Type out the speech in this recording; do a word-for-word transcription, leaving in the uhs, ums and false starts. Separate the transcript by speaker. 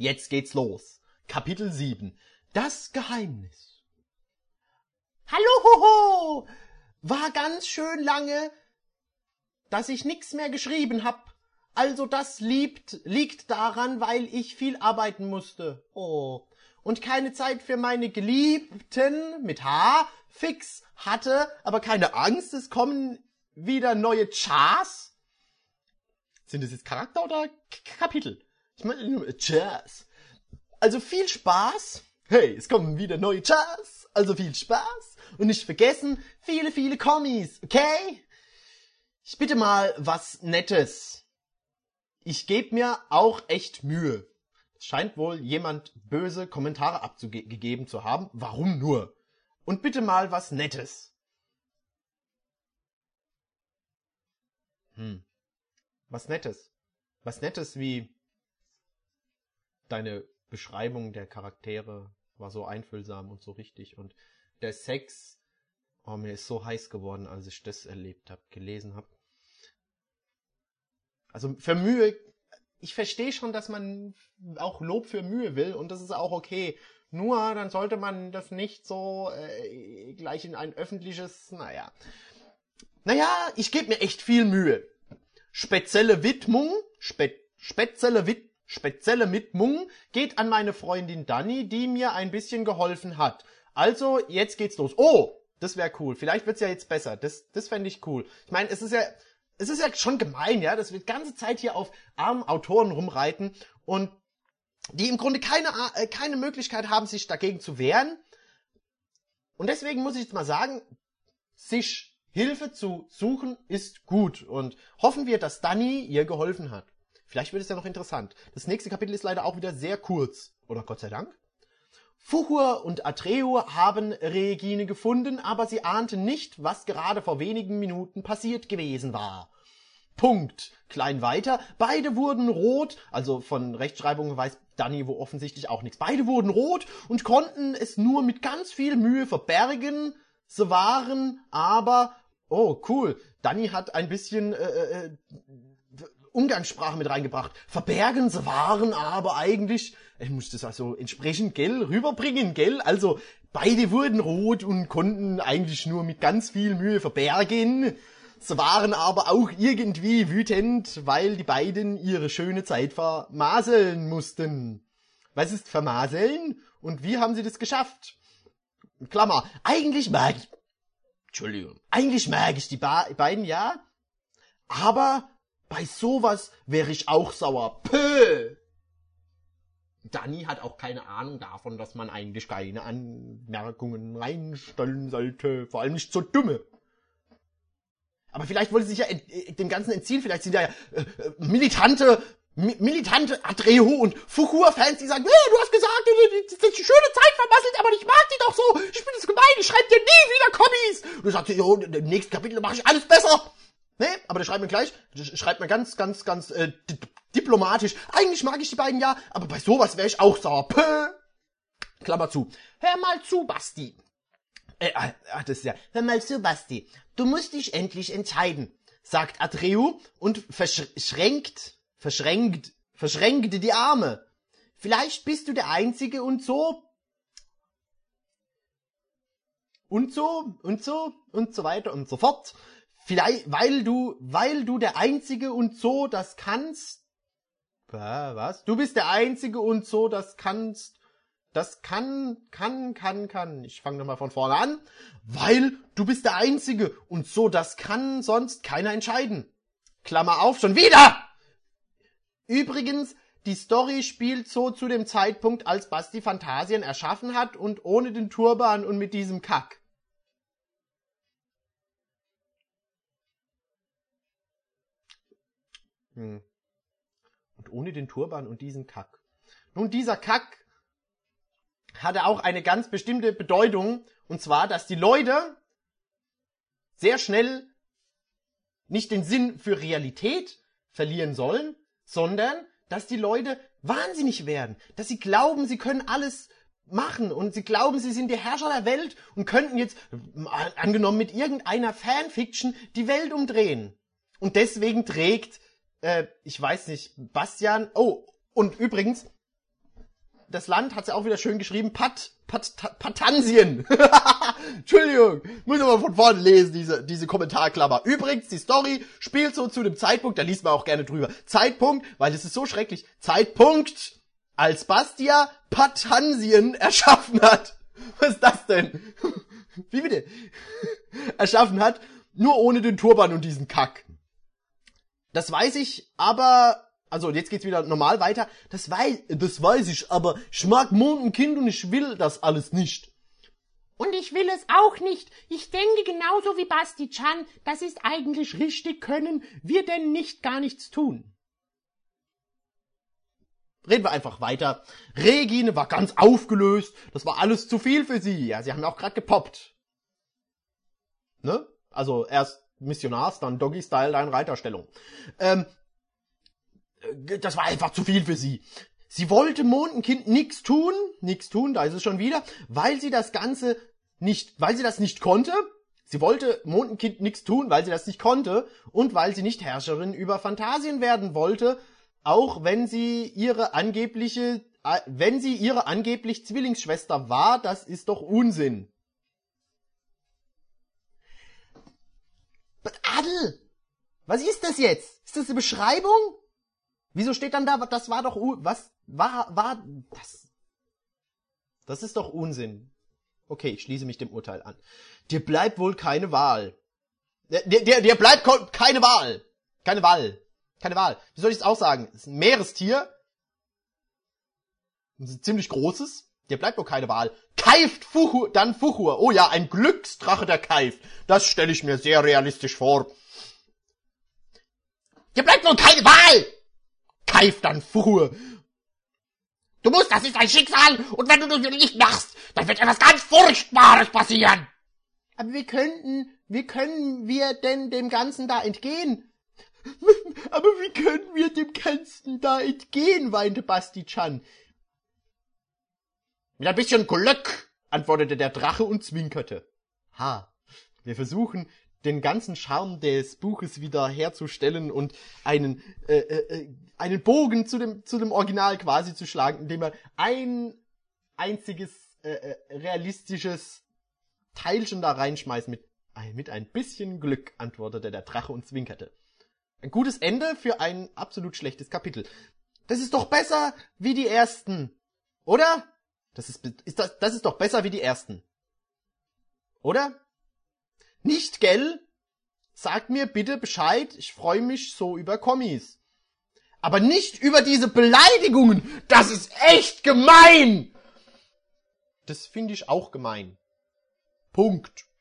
Speaker 1: Jetzt geht's los. Kapitel sieben. Das Geheimnis. Hallo, hoho! War ganz schön lange, dass ich nix mehr geschrieben hab. Also das liebt, liegt daran, weil ich viel arbeiten musste. Oh. Und keine Zeit für meine Geliebten mit H fix hatte, aber keine Angst, es kommen wieder neue Chars. Sind das jetzt Charakter oder K- Kapitel? Ich meine nur Chars. Also viel Spaß. Hey, es kommen wieder neue Chars. Also viel Spaß. Und nicht vergessen, viele, viele Kommis, okay? Ich bitte mal was Nettes. Ich gebe mir auch echt Mühe. Es scheint wohl jemand böse Kommentare abgegeben zu haben. Warum nur? Und bitte mal was Nettes. Hm. Was Nettes. Was Nettes wie deine Beschreibung der Charaktere war so einfühlsam und so richtig. Und der Sex, oh, mir ist so heiß geworden, als ich das erlebt habe, gelesen habe. Also für Mühe, ich verstehe schon, dass man auch Lob für Mühe will und das ist auch okay. Nur dann sollte man das nicht so äh, gleich in ein öffentliches, naja. Naja, ich gebe mir echt viel Mühe. Spezielle Widmung, spe, spezielle, Wid, spezielle Widmung geht an meine Freundin Dani, die mir ein bisschen geholfen hat. Also, jetzt geht's los. Oh, das wäre cool. Vielleicht wird's ja jetzt besser. Das, das fände ich cool. Ich meine, es ist ja... Es ist ja schon gemein, ja, dass wir die ganze Zeit hier auf armen Autoren rumreiten und die im Grunde keine, äh, keine Möglichkeit haben, sich dagegen zu wehren. Und deswegen muss ich jetzt mal sagen, sich Hilfe zu suchen ist gut und hoffen wir, dass Dani ihr geholfen hat. Vielleicht wird es ja noch interessant. Das nächste Kapitel ist leider auch wieder sehr kurz. Oder Gott sei Dank. Fuchur und Atreo haben Regine gefunden, aber sie ahnten nicht, was gerade vor wenigen Minuten passiert gewesen war. Punkt. Klein weiter. Beide wurden rot, also von Rechtschreibung weiß Dani wo offensichtlich auch nichts. Beide wurden rot und konnten es nur mit ganz viel Mühe verbergen. Sie waren aber... Oh, cool. Dani hat ein bisschen... Äh, äh, Umgangssprache mit reingebracht. Verbergen, sie waren aber eigentlich, ich muss das also entsprechend, gell, rüberbringen, gell, also beide wurden rot und konnten eigentlich nur mit ganz viel Mühe verbergen. Sie waren aber auch irgendwie wütend, weil die beiden ihre schöne Zeit vermaseln mussten. Was ist vermaseln? Und wie haben sie das geschafft? Klammer, eigentlich mag ich, Entschuldigung, eigentlich mag ich die ba- beiden, ja, aber bei sowas wäre ich auch sauer. Pö! Dani hat auch keine Ahnung davon, dass man eigentlich keine Anmerkungen reinstellen sollte. Vor allem nicht so dumme. Aber vielleicht wollte sie sich ja äh, dem Ganzen entziehen. Vielleicht sind da ja äh, äh, militante, mi- militante Atreo und Fuchur-Fans, die sagen, hey, du hast gesagt, das ist eine schöne Zeit vermasselt, aber ich mag die doch so. Ich bin das gemein, ich schreibe dir nie wieder Kommis. Und du sagst, jo, im nächsten Kapitel mache ich alles besser. Nee, aber der schreibt mir gleich, der schreibt mir ganz, ganz, ganz äh, di- diplomatisch. Eigentlich mag ich die beiden ja, aber bei sowas wäre ich auch sauer. Pö. Klammer zu. Hör mal zu, Basti. Äh, ach, das ist ja. Hör mal zu, Basti. Du musst dich endlich entscheiden, sagt Atreu und verschränkt, verschränkt, verschränkte die Arme. Vielleicht bist du der Einzige und so. Und so, und so, und so weiter und so fort. Vielleicht, weil du, weil du der Einzige und so das kannst. Was? Du bist der Einzige und so das kannst. Das kann, kann, kann, kann. Ich fange nochmal von vorne an. Weil du bist der Einzige und so das kann sonst keiner entscheiden. Klammer auf, schon wieder! Übrigens, die Story spielt so zu dem Zeitpunkt, als Basti Phantasien erschaffen hat und ohne den Turban und mit diesem Kack. Hm. Und ohne den Turban und diesen Kack. Nun, dieser Kack hatte auch eine ganz bestimmte Bedeutung, und zwar, dass die Leute sehr schnell nicht den Sinn für Realität verlieren sollen, sondern, dass die Leute wahnsinnig werden, dass sie glauben, sie können alles machen und sie glauben, sie sind die Herrscher der Welt und könnten jetzt, angenommen mit irgendeiner Fanfiction, die Welt umdrehen. Und deswegen trägt Äh, ich weiß nicht, Bastian, oh, und übrigens, das Land hat's ja auch wieder schön geschrieben, Pat, Pat, Patansien. Entschuldigung, muss aber von vorne lesen, diese, diese Kommentarklammer. Übrigens, die Story spielt so zu dem Zeitpunkt, da liest man auch gerne drüber. Zeitpunkt, weil es ist so schrecklich. Zeitpunkt, als Bastia Patansien erschaffen hat. Was ist das denn? Wie bitte? Erschaffen hat, nur ohne den Turban und diesen Kack. Das weiß ich, aber, also jetzt geht's wieder normal weiter. Das weiß, das weiß ich, aber ich mag Mondenkind und ich will das alles nicht.
Speaker 2: Und ich will es auch nicht. Ich denke genauso wie Basti Can, das ist eigentlich richtig, können wir denn nicht gar nichts tun.
Speaker 1: Reden wir einfach weiter. Regine war ganz aufgelöst. Das war alles zu viel für sie. Ja, sie haben auch gerade gepoppt. Ne? Also erst Missionars, dann Doggy-Style, dann Reiterstellung. Ähm, das war einfach zu viel für sie. Sie wollte Mondenkind nix tun, nix tun, da ist es schon wieder, weil sie das Ganze nicht, weil sie das nicht konnte. Sie wollte Mondenkind nix tun, weil sie das nicht konnte und weil sie nicht Herrscherin über Phantasien werden wollte, auch wenn sie ihre angebliche, äh, wenn sie ihre angeblich Zwillingsschwester war, das ist doch Unsinn. Adel, was ist das jetzt? Ist das eine Beschreibung? Wieso steht dann da, das war doch, was, war, war, das, das ist doch Unsinn. Okay, ich schließe mich dem Urteil an. Dir bleibt wohl keine Wahl. Dir, dir, dir bleibt keine Wahl. Keine Wahl. Keine Wahl. Wie soll ich es auch sagen? Es ist ein Meerestier. Ein ziemlich großes. Dir bleibt wohl keine Wahl. Keift Fuchur, dann Fuchur. Oh ja, ein Glücksdrache, der keift. Das stelle ich mir sehr realistisch vor. Dir bleibt wohl keine Wahl. Keift dann Fuchur.
Speaker 2: Du musst, das ist dein Schicksal. Und wenn du das nicht machst, dann wird etwas ganz Furchtbares passieren.
Speaker 1: Aber wie könnten, wie können wir denn dem Ganzen da entgehen? Aber wie können wir dem Ganzen da entgehen, weinte Basti Can. Mit ein bisschen Glück, antwortete der Drache und zwinkerte. Ha, wir versuchen, den ganzen Charme des Buches wieder herzustellen und einen äh, äh, einen Bogen zu dem zu dem Original quasi zu schlagen, indem man ein einziges äh, realistisches Teilchen da reinschmeißt mit mit ein bisschen Glück, antwortete der Drache und zwinkerte. Ein gutes Ende für ein absolut schlechtes Kapitel. Das ist doch besser wie die ersten, oder? Das ist ist das das ist doch besser wie die ersten, oder? Nicht, gell? Sagt mir bitte Bescheid, ich freue mich so über Kommis. Aber nicht über diese Beleidigungen, das ist echt gemein! Das finde ich auch gemein. Punkt.